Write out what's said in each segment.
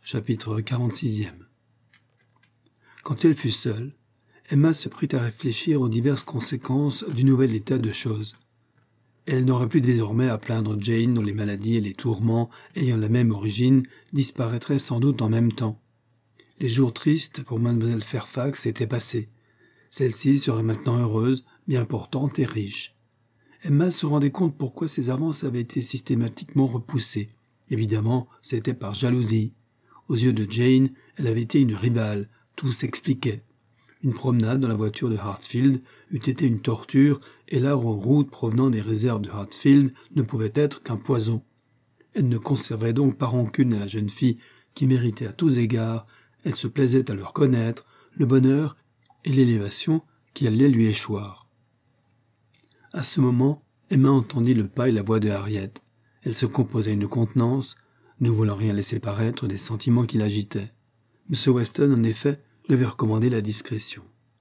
Chapitre 46. Quand elle fut seule, Emma se prit à réfléchir aux diverses conséquences du nouvel état de choses. Elle n'aurait plus désormais à plaindre Jane dont les maladies et les tourments ayant la même origine disparaîtraient sans doute en même temps. Les jours tristes pour Mademoiselle Fairfax étaient passés. Celle-ci serait maintenant heureuse, bien portante et riche. Emma se rendait compte pourquoi ses avances avaient été systématiquement repoussées. Évidemment, c'était par jalousie. Aux yeux de Jane, elle avait été une rivale, tout s'expliquait. Une promenade dans la voiture de Hartfield eût été une torture, et l'arbre route provenant des réserves de Hartfield ne pouvait être qu'un poison. Elle ne conservait donc pas rancune à la jeune fille qui méritait à tous égards, elle se plaisait à leur connaître, le bonheur et l'élévation qui allaient lui échoir. À ce moment, Emma entendit le pas et la voix de Harriet. Elle se composait une contenance, ne voulant rien laisser paraître des sentiments qui l'agitaient. M. Weston, en effet, lui avait recommandé la discrétion.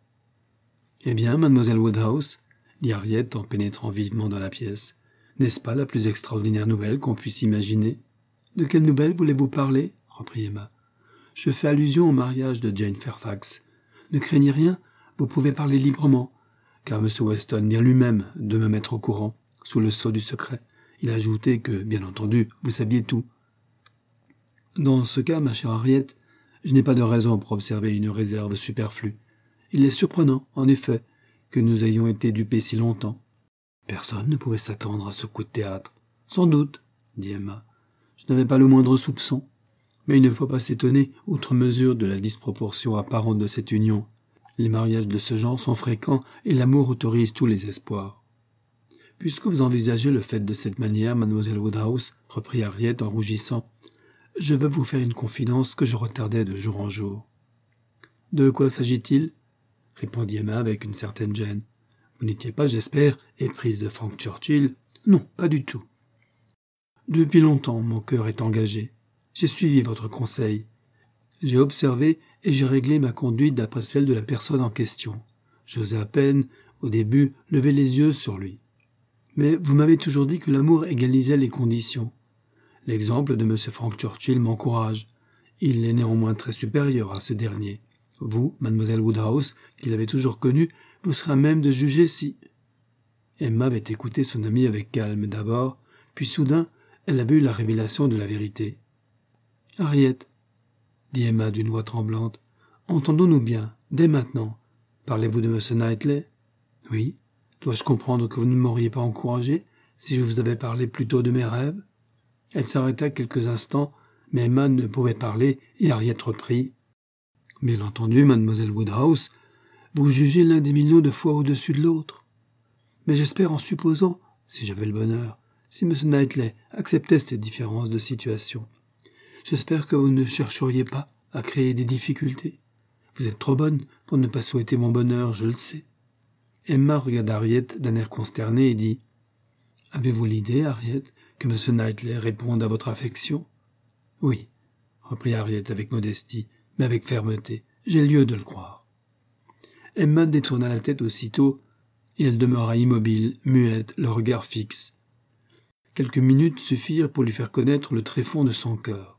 « Eh bien, mademoiselle Woodhouse, dit Harriet en pénétrant vivement dans la pièce, n'est-ce pas la plus extraordinaire nouvelle qu'on puisse imaginer ? De quelle nouvelle voulez-vous parler ? Reprit Emma. Je fais allusion au mariage de Jane Fairfax. Ne craignez rien, vous pouvez parler librement, car M. Weston vient lui-même de me mettre au courant, sous le sceau du secret. Il a ajouté que, bien entendu, vous saviez tout. Dans ce cas, ma chère Harriet, je n'ai pas de raison pour observer une réserve superflue. Il est surprenant, en effet, que nous ayons été dupés si longtemps. Personne ne pouvait s'attendre à ce coup de théâtre. Sans doute, dit Emma. Je n'avais pas le moindre soupçon. Mais il ne faut pas s'étonner, outre mesure, de la disproportion apparente de cette union. Les mariages de ce genre sont fréquents et l'amour autorise tous les espoirs. Puisque vous envisagez le fait de cette manière, mademoiselle Woodhouse, reprit Harriet en rougissant, je veux vous faire une confidence que je retardais de jour en jour. De quoi s'agit-il ? Répondit Emma avec une certaine gêne. Vous n'étiez pas, j'espère, éprise de Frank Churchill ? Non, pas du tout. Depuis longtemps, mon cœur est engagé. J'ai suivi votre conseil. J'ai observé et j'ai réglé ma conduite d'après celle de la personne en question. J'osais à peine, au début, lever les yeux sur lui. Mais vous m'avez toujours dit que l'amour égalisait les conditions. L'exemple de M. Frank Churchill m'encourage. Il est néanmoins très supérieur à ce dernier. Vous, mademoiselle Woodhouse, qui l'avez toujours connu, vous serez à même de juger si... Emma avait écouté son amie avec calme d'abord, puis soudain, elle avait eu la révélation de la vérité. « Harriet, dit Emma d'une voix tremblante, entendons-nous bien, dès maintenant. Parlez-vous de M. Knightley ? Oui. Dois-je comprendre que vous ne m'auriez pas encouragé si je vous avais parlé plutôt de mes rêves ? Elle s'arrêta quelques instants, mais Emma ne pouvait parler et Harriet reprit. « Bien entendu, mademoiselle Woodhouse, vous jugez l'un des millions de fois au-dessus de l'autre. Mais j'espère en supposant, si j'avais le bonheur, si M. Knightley acceptait ces différences de situation. J'espère que vous ne chercheriez pas à créer des difficultés. Vous êtes trop bonne pour ne pas souhaiter mon bonheur, je le sais. » Emma regarda Harriet d'un air consterné et dit « Avez-vous l'idée, Harriet, que M. Knightley réponde à votre affection ?»« Oui, » reprit Harriet avec modestie, mais avec fermeté. « J'ai lieu de le croire. » Emma détourna la tête aussitôt, et elle demeura immobile, muette, le regard fixe. Quelques minutes suffirent pour lui faire connaître le tréfonds de son cœur.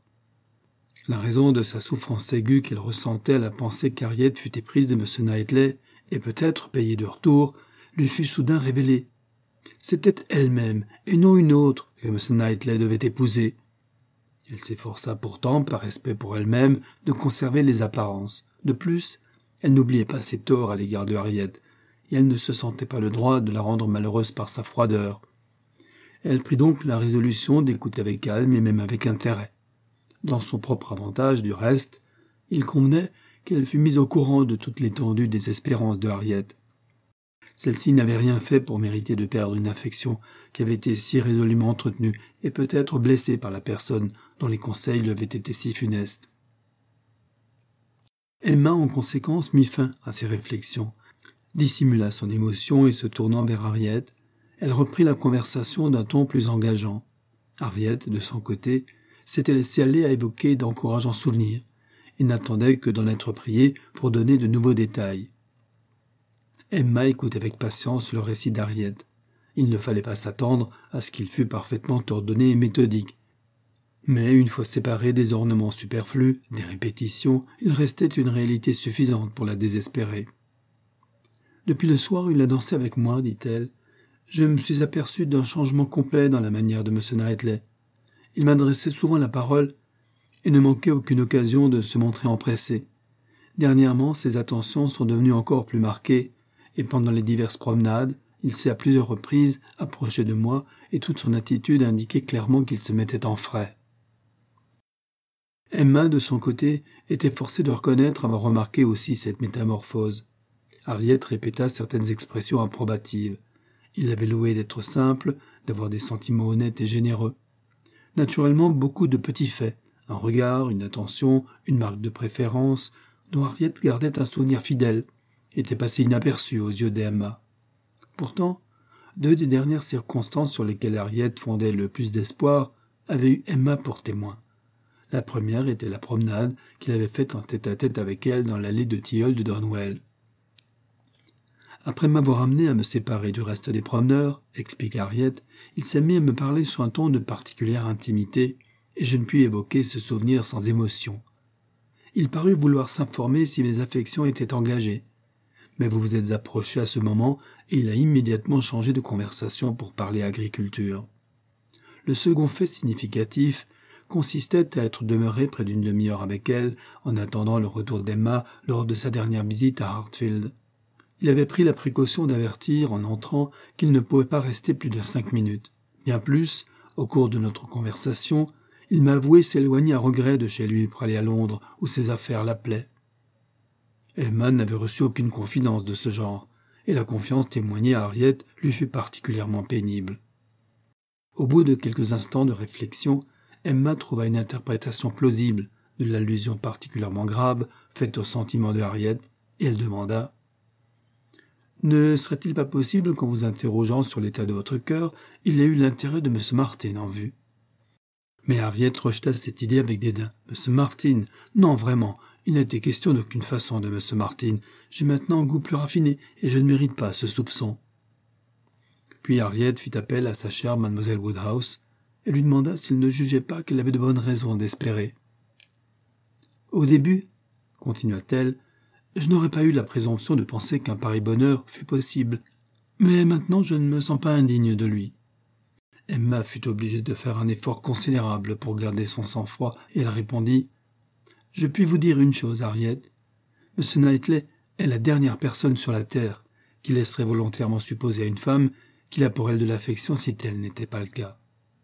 La raison de sa souffrance aiguë qu'elle ressentait à la pensée qu'Harriet fût éprise de M. Knightley, et peut-être payée de retour, lui fut soudain révélée. C'était elle-même, et non une autre, que M. Knightley devait épouser. Elle s'efforça pourtant, par respect pour elle-même, de conserver les apparences. De plus, elle n'oubliait pas ses torts à l'égard de Harriet, et elle ne se sentait pas le droit de la rendre malheureuse par sa froideur. Elle prit donc la résolution d'écouter avec calme et même avec intérêt. Dans son propre avantage, du reste, il convenait qu'elle fût mise au courant de toute l'étendue des espérances de Harriet. Celle-ci n'avait rien fait pour mériter de perdre une affection qui avait été si résolument entretenue et peut-être blessée par la personne dont les conseils lui avaient été si funestes. Emma, en conséquence, mit fin à ses réflexions, dissimula son émotion et se tournant vers Harriet, elle reprit la conversation d'un ton plus engageant. Harriet, de son côté, s'était laissée aller à évoquer d'encourageants souvenirs et n'attendait que d'en être priée pour donner de nouveaux détails. Emma écoutait avec patience le récit d'Harriet. Il ne fallait pas s'attendre à ce qu'il fût parfaitement ordonné et méthodique. Mais une fois séparés des ornements superflus, des répétitions, il restait une réalité suffisante pour la désespérer. « Depuis le soir où il a dansé avec moi, dit-elle, je me suis aperçue d'un changement complet dans la manière de M. Knightley. Il m'adressait souvent la parole et ne manquait aucune occasion de se montrer empressé. Dernièrement, ses attentions sont devenues encore plus marquées, et pendant les diverses promenades, il s'est à plusieurs reprises approché de moi et toute son attitude indiquait clairement qu'il se mettait en frais. » Emma, de son côté, était forcée de reconnaître avoir remarqué aussi cette métamorphose. Harriet répéta certaines expressions approbatives. Il l'avait loué d'être simple, d'avoir des sentiments honnêtes et généreux. Naturellement, beaucoup de petits faits, un regard, une attention, une marque de préférence, dont Harriet gardait un souvenir fidèle, étaient passés inaperçus aux yeux d'Emma. Pourtant, deux des dernières circonstances sur lesquelles Harriet fondait le plus d'espoir avaient eu Emma pour témoin. La première était la promenade qu'il avait faite en tête-à-tête avec elle dans l'allée de tilleuls de Donwell. « Après m'avoir amené à me séparer du reste des promeneurs, explique Harriet, il s'est mis à me parler sur un ton de particulière intimité, et je ne puis évoquer ce souvenir sans émotion. Il parut vouloir s'informer si mes affections étaient engagées. Mais vous vous êtes approché à ce moment, et il a immédiatement changé de conversation pour parler agriculture. Le second fait significatif consistait à être demeuré près d'une demi-heure avec elle en attendant le retour d'Emma lors de sa dernière visite à Hartfield. Il avait pris la précaution d'avertir en entrant qu'il ne pouvait pas rester plus de 5 minutes. Bien plus, au cours de notre conversation, il m'a avoué s'éloigner à regret de chez lui pour aller à Londres où ses affaires l'appelaient. Emma n'avait reçu aucune confidence de ce genre, et la confiance témoignée à Harriet lui fut particulièrement pénible. Au bout de quelques instants de réflexion, Emma trouva une interprétation plausible de l'allusion particulièrement grave faite aux sentiments de Harriet, et elle demanda « Ne serait-il pas possible qu'en vous interrogeant sur l'état de votre cœur, il ait eu l'intérêt de M. Martin en vue ?» Mais Harriet rejeta cette idée avec dédain. « M. Martin, non vraiment, il n'était question d'aucune façon de M. Martin. J'ai maintenant un goût plus raffiné, et je ne mérite pas ce soupçon. » Puis Harriet fit appel à sa chère Mademoiselle Woodhouse, et lui demanda s'il ne jugeait pas qu'elle avait de bonnes raisons d'espérer. « Au début, continua-t-elle, je n'aurais pas eu la présomption de penser qu'un pareil bonheur fût possible, mais maintenant je ne me sens pas indigne de lui. » Emma fut obligée de faire un effort considérable pour garder son sang-froid, et elle répondit « Je puis vous dire une chose, Harriet. M. Knightley est la dernière personne sur la terre qui laisserait volontairement supposer à une femme qu'il a pour elle de l'affection si tel n'était pas le cas. »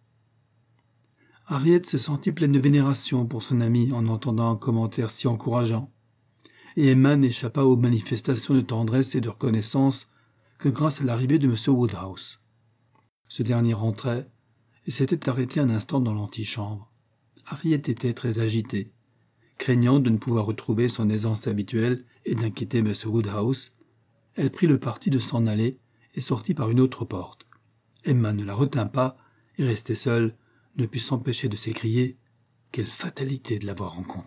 Harriet se sentit pleine de vénération pour son amie en entendant un commentaire si encourageant, et Emma n'échappa aux manifestations de tendresse et de reconnaissance que grâce à l'arrivée de M. Woodhouse. Ce dernier rentrait et s'était arrêté un instant dans l'antichambre. Harriet était très agitée. Craignant de ne pouvoir retrouver son aisance habituelle et d'inquiéter M. Woodhouse, elle prit le parti de s'en aller et sortit par une autre porte. Emma ne la retint pas et, restée seule, ne put s'empêcher de s'écrier « Quelle fatalité de l'avoir rencontré !»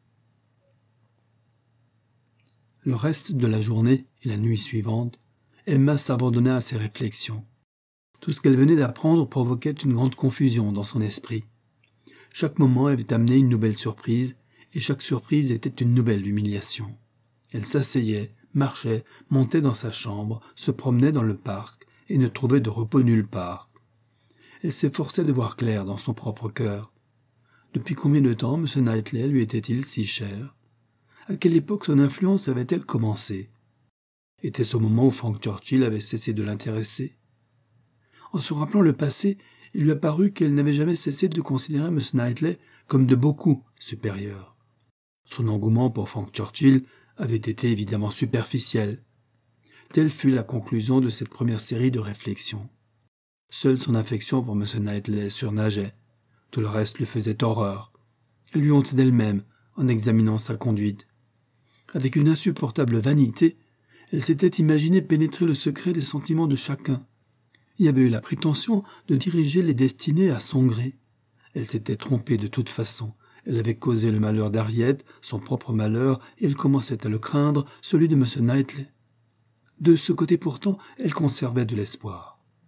Le reste de la journée et la nuit suivante, Emma s'abandonna à ses réflexions. Tout ce qu'elle venait d'apprendre provoquait une grande confusion dans son esprit. Chaque moment avait amené une nouvelle surprise, et chaque surprise était une nouvelle humiliation. Elle s'asseyait, marchait, montait dans sa chambre, se promenait dans le parc, et ne trouvait de repos nulle part. Elle s'efforçait de voir clair dans son propre cœur. Depuis combien de temps M. Knightley lui était-il si cher? À quelle époque son influence avait-elle commencé? Était-ce au moment où Frank Churchill avait cessé de l'intéresser? En se rappelant le passé, il lui apparut qu'elle n'avait jamais cessé de considérer M. Knightley comme de beaucoup supérieur. Son engouement pour Frank Churchill avait été évidemment superficiel. Telle fut la conclusion de cette première série de réflexions. Seule son affection pour M. Knightley surnageait. Tout le reste lui faisait horreur. Elle lui hontait d'elle-même en examinant sa conduite. Avec une insupportable vanité, elle s'était imaginé pénétrer le secret des sentiments de chacun. Il avait eu la prétention de diriger les destinées à son gré. Elle s'était trompée de toute façon. Elle avait causé le malheur d'Harriet, son propre malheur, et elle commençait à le craindre, celui de M. Knightley. De ce côté pourtant, elle conservait de l'espoir.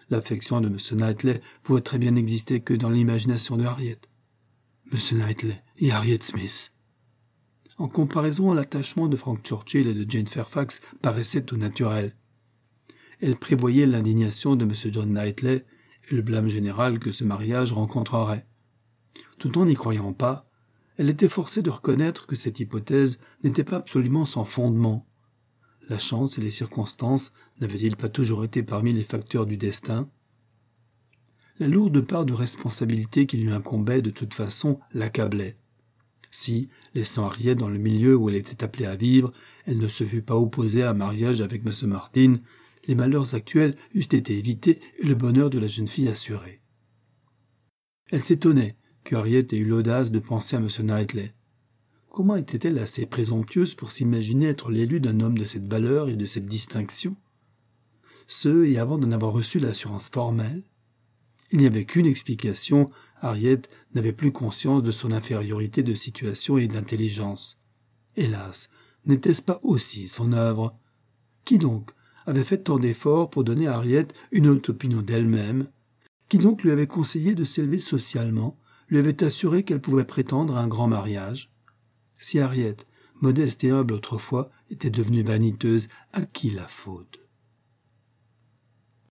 L'affection de M. Knightley pouvait très bien n'exister que dans l'imagination de Harriet. M. Knightley et Harriet Smith. En comparaison, l'attachement de Frank Churchill et de Jane Fairfax paraissait tout naturel. Elle prévoyait l'indignation de M. John Knightley et le blâme général que ce mariage rencontrerait. Tout en n'y croyant pas, elle était forcée de reconnaître que cette hypothèse n'était pas absolument sans fondement. La chance et les circonstances n'avaient-ils pas toujours été parmi les facteurs du destin? La lourde part de responsabilité qui lui incombait de toute façon l'accablait. Si, laissant Harriet dans le milieu où elle était appelée à vivre, elle ne se fût pas opposée à un mariage avec M. Martin, les malheurs actuels eussent été évités et le bonheur de la jeune fille assuré. Elle s'étonnait que Harriet ait eu l'audace de penser à M. Knightley. Comment était-elle assez présomptueuse pour s'imaginer être l'élu d'un homme de cette valeur et de cette distinction? Et avant d'en avoir reçu l'assurance formelle? Il n'y avait qu'une explication, Harriet n'avait plus conscience de son infériorité de situation et d'intelligence. Hélas, n'était-ce pas aussi son œuvre? Qui donc avait fait tant d'efforts pour donner à Harriet une haute opinion d'elle-même? Qui donc lui avait conseillé de s'élever socialement, lui avait assuré qu'elle pouvait prétendre à un grand mariage? Si Harriet, modeste et humble autrefois, était devenue vaniteuse, à qui la faute?